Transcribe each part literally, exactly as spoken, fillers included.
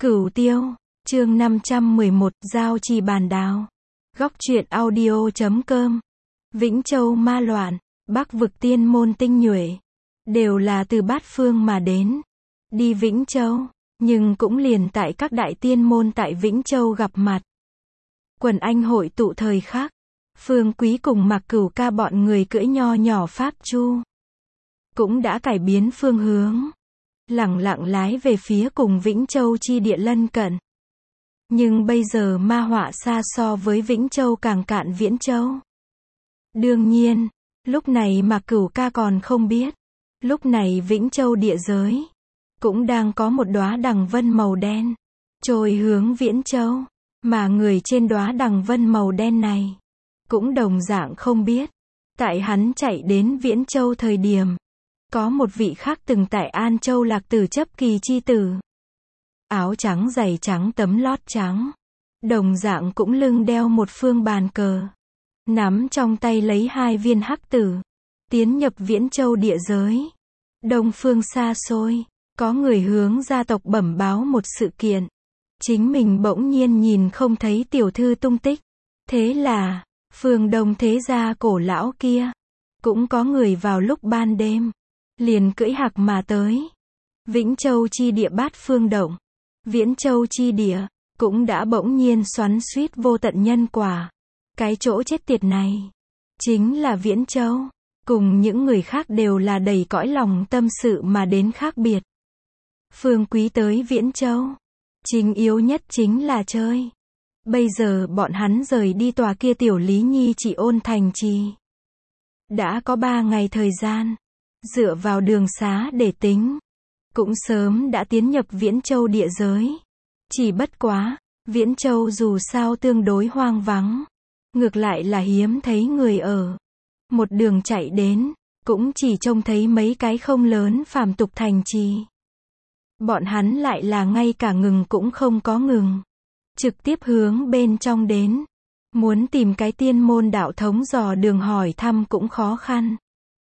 Cửu Tiêu, chương năm trăm mười một, Giao Trì Bàn Đào. Góc truyện audio chấm com. Vĩnh Châu ma loạn, Bắc vực tiên môn tinh nhuệ, đều là từ bát phương mà đến. Đi Vĩnh Châu, nhưng cũng liền tại các đại tiên môn tại Vĩnh Châu gặp mặt. Quần anh hội tụ thời khắc, Phương Quý cùng Mạc Cửu Ca bọn người cưỡi nho nhỏ pháp chu, cũng đã cải biến phương hướng, lẳng lặng lái về phía cùng Vĩnh Châu chi địa lân cận. Nhưng bây giờ ma họa xa so với Vĩnh Châu càng cạn Viễn Châu. Đương nhiên, lúc này Mạc Cửu Ca còn không biết, lúc này Vĩnh Châu địa giới cũng đang có một đóa đằng vân màu đen trôi hướng Viễn Châu, mà người trên đóa đằng vân màu đen này cũng đồng dạng không biết, tại hắn chạy đến Viễn Châu thời điểm, có một vị khác từng tại An Châu Lạc Tử chấp kỳ chi tử. Áo trắng giày trắng tấm lót trắng, đồng dạng cũng lưng đeo một phương bàn cờ, nắm trong tay lấy hai viên hắc tử, tiến nhập Viễn Châu địa giới. Đông phương xa xôi, có người hướng gia tộc bẩm báo một sự kiện. Chính mình bỗng nhiên nhìn không thấy tiểu thư tung tích. Thế là, phương Đông thế gia cổ lão kia, cũng có người vào lúc ban đêm, liền cưỡi hạc mà tới. Vĩnh Châu chi địa bát phương động, Viễn Châu chi địa, cũng đã bỗng nhiên xoắn xuýt vô tận nhân quả. Cái chỗ chết tiệt này, chính là Viễn Châu, cùng những người khác đều là đầy cõi lòng tâm sự mà đến khác biệt. Phương Quý tới Viễn Châu, chính yếu nhất chính là chơi. Bây giờ bọn hắn rời đi tòa kia tiểu Lý Nhi chỉ ôn thành trì, đã có ba ngày thời gian, dựa vào đường xá để tính, cũng sớm đã tiến nhập Viễn Châu địa giới. Chỉ bất quá, Viễn Châu dù sao tương đối hoang vắng, ngược lại là hiếm thấy người ở. Một đường chạy đến, cũng chỉ trông thấy mấy cái không lớn phàm tục thành trì. Bọn hắn lại là ngay cả ngừng cũng không có ngừng, trực tiếp hướng bên trong đến. Muốn tìm cái tiên môn đạo thống dò đường hỏi thăm cũng khó khăn.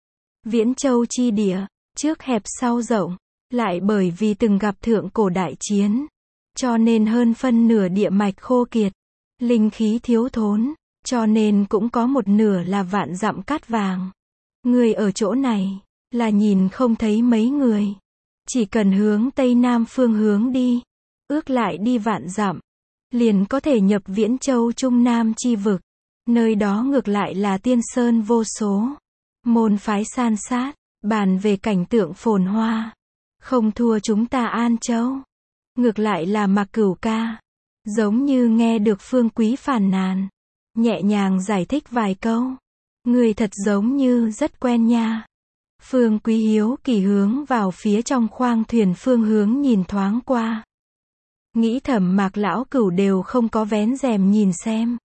Viễn Châu chi địa, trước hẹp sau rộng, lại bởi vì từng gặp thượng cổ đại chiến, cho nên hơn phân nửa địa mạch khô kiệt, linh khí thiếu thốn, cho nên cũng có một nửa là vạn dặm cát vàng. Người ở chỗ này, là nhìn không thấy mấy người. Chỉ cần hướng tây nam phương hướng đi, ước lại đi vạn dặm, liền có thể nhập Viễn Châu Trung Nam chi vực. Nơi đó ngược lại là tiên sơn vô số, môn phái san sát, bàn về cảnh tượng phồn hoa, không thua chúng ta An Châu. Ngược lại là Mạc Cửu Ca, giống như nghe được Phương Quý phàn nàn, nhẹ nhàng giải thích vài câu. Người thật giống như rất quen nha. Phương Quý hiếu kỳ hướng vào phía trong khoang thuyền phương hướng nhìn thoáng qua. Nghĩ thầm Mạc lão cửu đều không có vén rèm nhìn xem.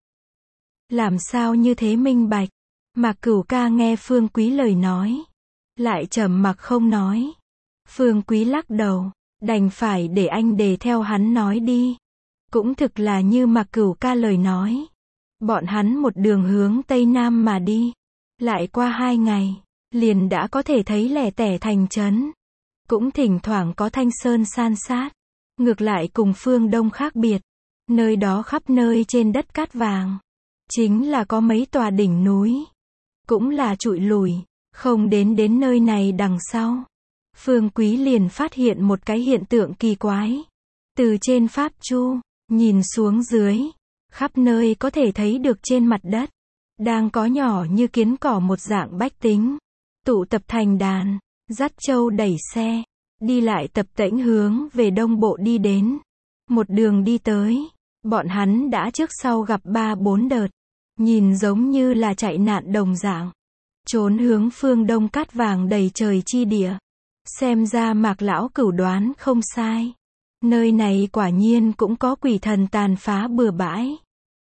Làm sao như thế minh bạch. Mạc Cửu Ca nghe Phương Quý lời nói, lại trầm mặc không nói. Phương Quý lắc đầu, đành phải để anh đề theo hắn nói đi. Cũng thực là như Mạc Cửu Ca lời nói. Bọn hắn một đường hướng tây nam mà đi, lại qua hai ngày, liền đã có thể thấy lẻ tẻ thành trấn. Cũng thỉnh thoảng có thanh sơn san sát. Ngược lại cùng phương Đông khác biệt, nơi đó khắp nơi trên đất cát vàng, chính là có mấy tòa đỉnh núi, cũng là trụi lùi, không đến đến nơi này đằng sau. Phương Quý liền phát hiện một cái hiện tượng kỳ quái. Từ trên pháp chu, nhìn xuống dưới, khắp nơi có thể thấy được trên mặt đất, đang có nhỏ như kiến cỏ một dạng bách tính, tụ tập thành đàn, dắt trâu đẩy xe, đi lại tập tễnh hướng về đông bộ đi đến. Một đường đi tới, bọn hắn đã trước sau gặp ba bốn đợt, nhìn giống như là chạy nạn đồng dạng, trốn hướng phương đông cát vàng đầy trời chi địa. Xem ra Mạc lão cửu đoán không sai, nơi này quả nhiên cũng có quỷ thần tàn phá bừa bãi.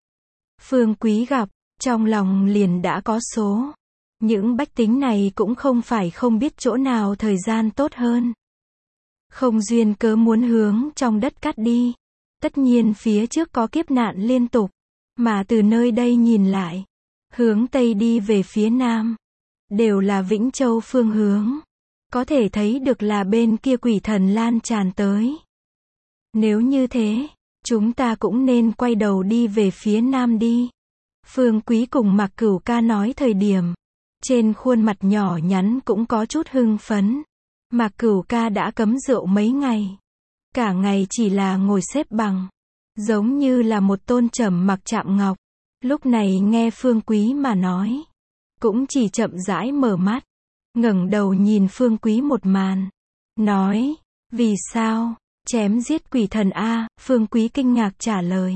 Phương Quý gặp, trong lòng liền đã có số. Những bách tính này cũng không phải không biết chỗ nào thời gian tốt hơn, không duyên cớ muốn hướng trong đất cát đi. Tất nhiên phía trước có kiếp nạn liên tục, mà từ nơi đây nhìn lại, hướng tây đi về phía nam, đều là Vĩnh Châu phương hướng. Có thể thấy được là bên kia quỷ thần lan tràn tới. Nếu như thế, chúng ta cũng nên quay đầu đi về phía nam đi. Phương Quý cùng Mạc Cửu Ca nói thời điểm, trên khuôn mặt nhỏ nhắn cũng có chút hưng phấn. Mạc Cửu Ca đã cấm rượu mấy ngày. Cả ngày chỉ là ngồi xếp bằng. Giống như là một tôn trầm mặc chạm ngọc. Lúc này nghe Phương Quý mà nói. Cũng chỉ chậm rãi mở mắt. Ngẩng đầu nhìn Phương Quý một màn. Nói, vì sao, chém giết quỷ thần A, Phương Quý kinh ngạc trả lời.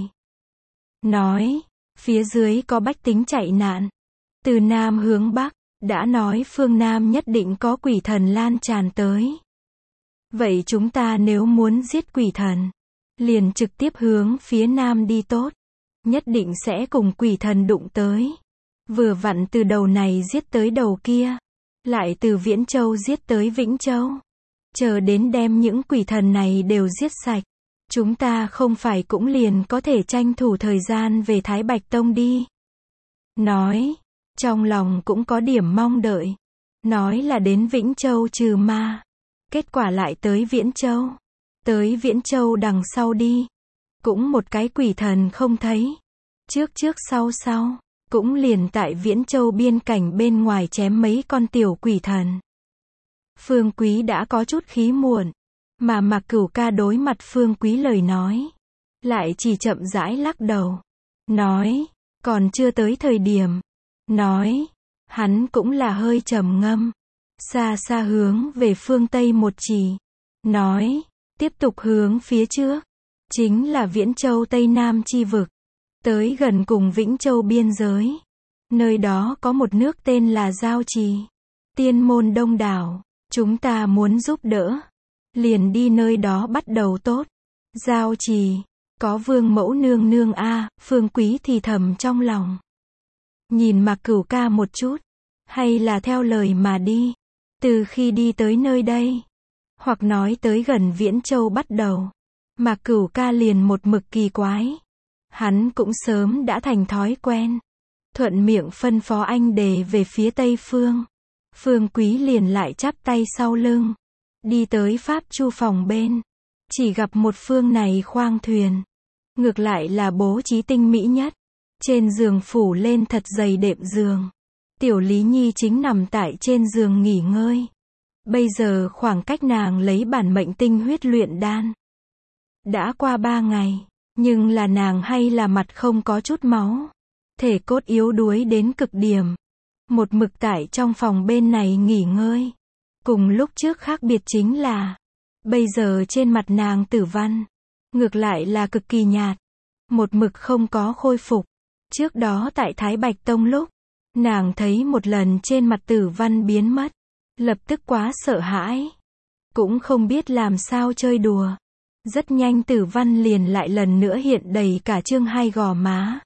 Nói, phía dưới có bách tính chạy nạn. Từ Nam hướng Bắc, đã nói phương Nam nhất định có quỷ thần lan tràn tới. Vậy chúng ta nếu muốn giết quỷ thần, liền trực tiếp hướng phía Nam đi tốt. Nhất định sẽ cùng quỷ thần đụng tới. Vừa vặn từ đầu này giết tới đầu kia. Lại từ Viễn Châu giết tới Vĩnh Châu. Chờ đến đem những quỷ thần này đều giết sạch. Chúng ta không phải cũng liền có thể tranh thủ thời gian về Thái Bạch Tông đi. Nói, trong lòng cũng có điểm mong đợi. Nói là đến Vĩnh Châu trừ ma. Kết quả lại tới Viễn Châu. Tới Viễn Châu đằng sau đi. Cũng một cái quỷ thần không thấy. Trước trước sau sau. Cũng liền tại Viễn Châu biên cảnh bên ngoài chém mấy con tiểu quỷ thần. Phương Quý đã có chút khí muộn. Mà Mạc Cửu Ca đối mặt Phương Quý lời nói. Lại chỉ chậm rãi lắc đầu. Nói, còn chưa tới thời điểm. Nói, hắn cũng là hơi trầm ngâm. Xa xa hướng về phương Tây một chỉ. Nói, tiếp tục hướng phía trước. Chính là Viễn Châu Tây Nam chi vực. Tới gần cùng Vĩnh Châu biên giới. Nơi đó có một nước tên là Giao Trì. Tiên môn đông đảo. Chúng ta muốn giúp đỡ. Liền đi nơi đó bắt đầu tốt. Giao Trì. Có vương mẫu nương nương a, Phương Quý thì thầm trong lòng. Nhìn Mạc Cửu Ca một chút. Hay là theo lời mà đi. Từ khi đi tới nơi đây. Hoặc nói tới gần Viễn Châu bắt đầu. Mạc Cửu Ca liền một mực kỳ quái. Hắn cũng sớm đã thành thói quen. Thuận miệng phân phó anh đề về phía Tây Phương. Phương Quý liền lại chắp tay sau lưng. Đi tới Pháp Chu phòng bên. Chỉ gặp một phương này khoang thuyền. Ngược lại là bố trí tinh mỹ nhất. Trên giường phủ lên thật dày đệm giường. Tiểu Lý Nhi chính nằm tại trên giường nghỉ ngơi. Bây giờ khoảng cách nàng lấy bản mệnh tinh huyết luyện đan. Đã qua ba ngày. Nhưng là nàng hay là mặt không có chút máu. Thể cốt yếu đuối đến cực điểm. Một mực tại trong phòng bên này nghỉ ngơi. Cùng lúc trước khác biệt chính là. Bây giờ trên mặt nàng tử văn. Ngược lại là cực kỳ nhạt. Một mực không có khôi phục. Trước đó tại Thái Bạch Tông lúc. Nàng thấy một lần trên mặt tử văn biến mất. Lập tức quá sợ hãi. Cũng không biết làm sao chơi đùa. Rất nhanh tử văn liền lại lần nữa hiện đầy cả trương hai gò má.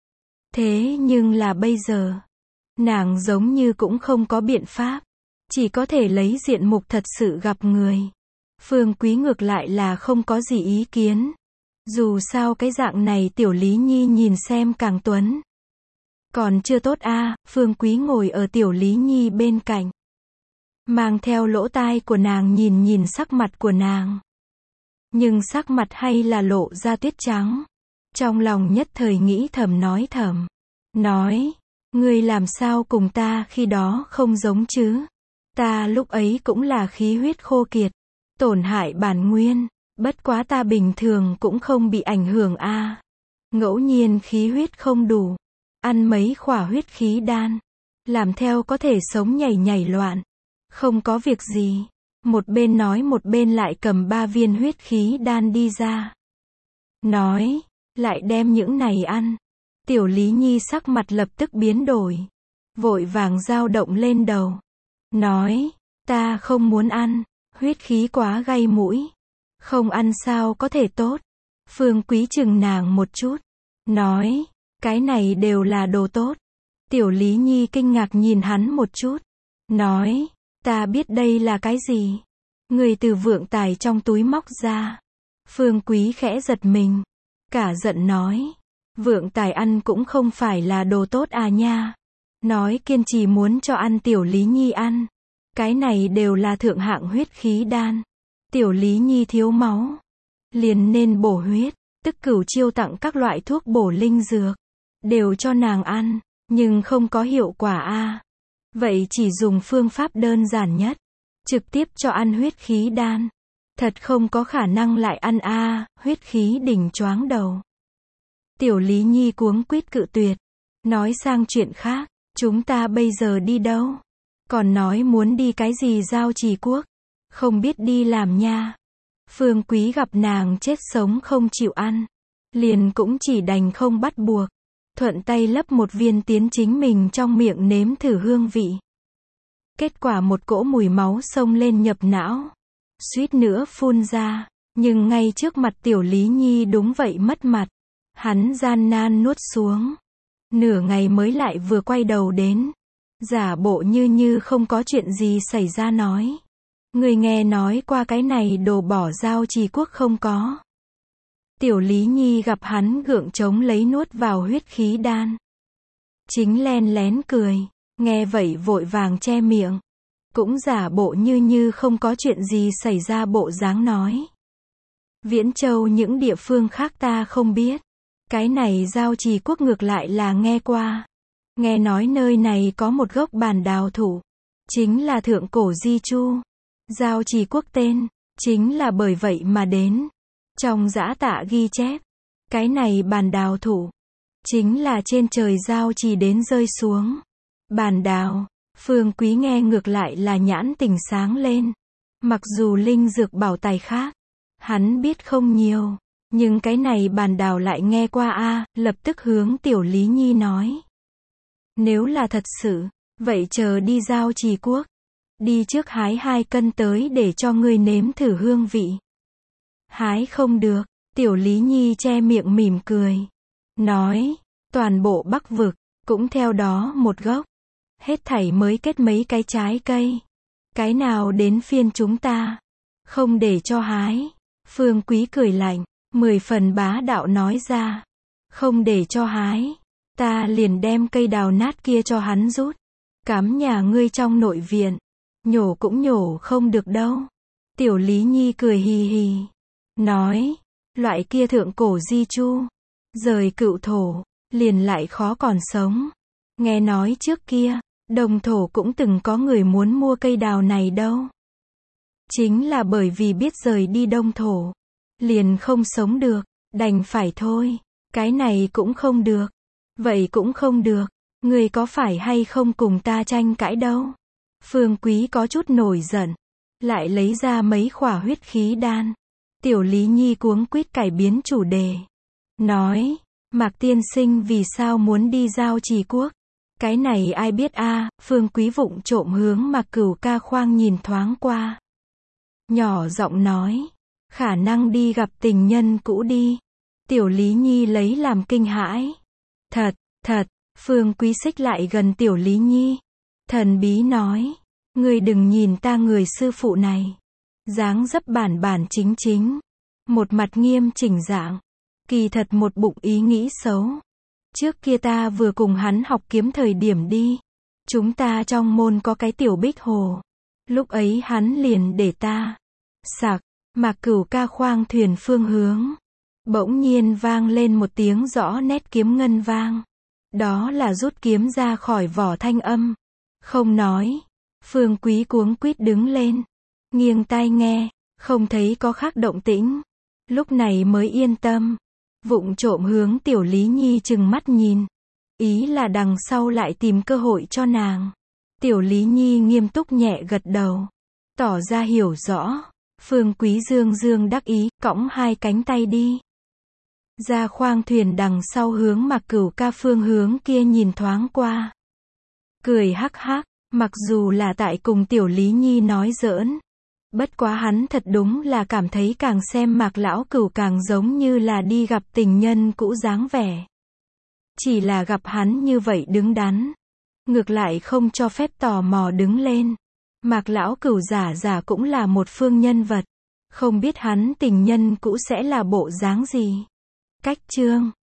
Thế nhưng là bây giờ. Nàng giống như cũng không có biện pháp. Chỉ có thể lấy diện mục thật sự gặp người. Phương Quý ngược lại là không có gì ý kiến. Dù sao cái dạng này Tiểu Lý Nhi nhìn xem càng tuấn. Còn chưa tốt a, Phương Quý ngồi ở Tiểu Lý Nhi bên cạnh. Mang theo lỗ tai của nàng nhìn nhìn sắc mặt của nàng. Nhưng sắc mặt hay là lộ ra tuyết trắng. Trong lòng nhất thời nghĩ thầm nói thầm. Nói, ngươi làm sao cùng ta khi đó không giống chứ? Ta lúc ấy cũng là khí huyết khô kiệt. Tổn hại bản nguyên. Bất quá ta bình thường cũng không bị ảnh hưởng a. Ngẫu nhiên khí huyết không đủ. Ăn mấy khỏa huyết khí đan. Làm theo có thể sống nhảy nhảy loạn. Không có việc gì. Một bên nói một bên lại cầm ba viên huyết khí đan đi ra. Nói, lại đem những này ăn. Tiểu Lý Nhi sắc mặt lập tức biến đổi. Vội vàng dao động lên đầu. Nói, ta không muốn ăn. Huyết khí quá gay mũi. Không ăn sao có thể tốt. Phương Quý chừng nàng một chút. Nói, cái này đều là đồ tốt. Tiểu Lý Nhi kinh ngạc nhìn hắn một chút. Nói, ta biết đây là cái gì. Người từ vượng tài trong túi móc ra. Phương Quý khẽ giật mình. Cả giận nói. Vượng tài ăn cũng không phải là đồ tốt à nha. Nói kiên trì muốn cho ăn Tiểu Lý Nhi ăn. Cái này đều là thượng hạng huyết khí đan. Tiểu Lý Nhi thiếu máu. liền nên bổ huyết, tức Cửu Chiêu tặng các loại thuốc bổ linh dược, đều cho nàng ăn, nhưng không có hiệu quả a. Vậy chỉ dùng phương pháp đơn giản nhất, trực tiếp cho ăn huyết khí đan. Thật không có khả năng lại ăn a, huyết khí đỉnh choáng đầu. Tiểu Lý Nhi cuống quýt cự tuyệt, nói sang chuyện khác, chúng ta bây giờ đi đâu? Còn nói muốn đi cái gì Giao Trì Quốc, không biết đi làm nha. Phương Quý gặp nàng chết sống không chịu ăn, liền cũng chỉ đành không bắt buộc, thuận tay lấp một viên tiến chính mình trong miệng nếm thử hương vị. Kết quả một cỗ mùi máu xông lên nhập não, suýt nữa phun ra, nhưng ngay trước mặt Tiểu Lý Nhi đúng vậy mất mặt, hắn gian nan nuốt xuống. Nửa ngày mới lại vừa quay đầu đến, giả bộ như như không có chuyện gì xảy ra nói. Người nghe nói qua cái này đồ bỏ Giao Trì Quốc không có? Tiểu Lý Nhi gặp hắn gượng chống lấy nuốt vào huyết khí đan, chính len lén cười, nghe vậy vội vàng che miệng, cũng giả bộ như như không có chuyện gì xảy ra bộ dáng nói. Viễn Châu những địa phương khác ta không biết, cái này Giao Trì Quốc ngược lại là nghe qua. Nghe nói nơi này có một gốc bàn đào thụ, chính là thượng cổ di chu. Giao Trì Quốc tên, chính là bởi vậy mà đến. Trong Giã Tạ ghi chép, cái này bàn đào thụ, chính là trên trời Giao Trì đến rơi xuống. Bàn đào, Phương Quý nghe ngược lại là nhãn tình sáng lên. Mặc dù linh dược bảo tài khác, hắn biết không nhiều, nhưng cái này bàn đào lại nghe qua a, lập tức hướng Tiểu Lý Nhi nói. Nếu là thật sự, vậy chờ đi Giao Trì Quốc, đi trước hái hai cân tới để cho ngươi nếm thử hương vị. Hái không được, Tiểu Lý Nhi che miệng mỉm cười, nói, toàn bộ Bắc Vực, cũng theo đó một gốc, hết thảy mới kết mấy cái trái cây. Cái nào đến phiên chúng ta, không để cho hái. Phương Quý cười lạnh, mười phần bá đạo nói ra, không để cho hái, ta liền đem cây đào nát kia cho hắn rút, cắm nhà ngươi trong nội viện, nhổ cũng nhổ không được đâu. Tiểu Lý Nhi cười hì hì, nói, loại kia thượng cổ di chu, rời cựu thổ, liền lại khó còn sống. Nghe nói trước kia, Đông Thổ cũng từng có người muốn mua cây đào này đâu. Chính là bởi vì biết rời đi Đông Thổ, liền không sống được, đành phải thôi. Cái này cũng không được, vậy cũng không được, người có phải hay không cùng ta tranh cãi đâu. Phương Quý có chút nổi giận, lại lấy ra mấy khỏa huyết khí đan. Tiểu Lý Nhi cuống quýt cải biến chủ đề, nói, Mạc tiên sinh vì sao muốn đi Giao Trì Quốc? Cái này ai biết a? À, Phương Quý vụng trộm hướng Mạc Cửu Ca khoang nhìn thoáng qua, nhỏ giọng nói, khả năng đi gặp tình nhân cũ đi. Tiểu Lý Nhi lấy làm kinh hãi. Thật, thật, Phương Quý xích lại gần Tiểu Lý Nhi, thần bí nói, ngươi đừng nhìn ta người sư phụ này, dáng dấp bản bản chính chính, một mặt nghiêm chỉnh dạng, kỳ thật một bụng ý nghĩ xấu. Trước kia ta vừa cùng hắn học kiếm thời điểm đi, chúng ta trong môn có cái tiểu bích hồ, lúc ấy hắn liền để ta sạc. Mạc Cửu Ca khoang thuyền phương hướng, bỗng nhiên vang lên một tiếng rõ nét kiếm ngân vang. Đó là rút kiếm ra khỏi vỏ thanh âm. Không nói. Phương Quý cuống quýt đứng lên, nghiêng tai nghe, không thấy có khác động tĩnh. Lúc này mới yên tâm, vụng trộm hướng Tiểu Lý Nhi chừng mắt nhìn, ý là đằng sau lại tìm cơ hội cho nàng. Tiểu Lý Nhi nghiêm túc nhẹ gật đầu, tỏ ra hiểu rõ. Phương Quý dương dương đắc ý, cõng hai cánh tay đi ra khoang thuyền đằng sau hướng Mạc Cửu Ca phương hướng kia nhìn thoáng qua, cười hắc hắc. Mặc dù là tại cùng Tiểu Lý Nhi nói giỡn, bất quá hắn thật đúng là cảm thấy càng xem Mạc lão cửu càng giống như là đi gặp tình nhân cũ dáng vẻ. Chỉ là gặp hắn như vậy đứng đắn, ngược lại không cho phép tò mò đứng lên. Mạc lão cửu giả giả cũng là một phương nhân vật, không biết hắn tình nhân cũ sẽ là bộ dáng gì. Cách chương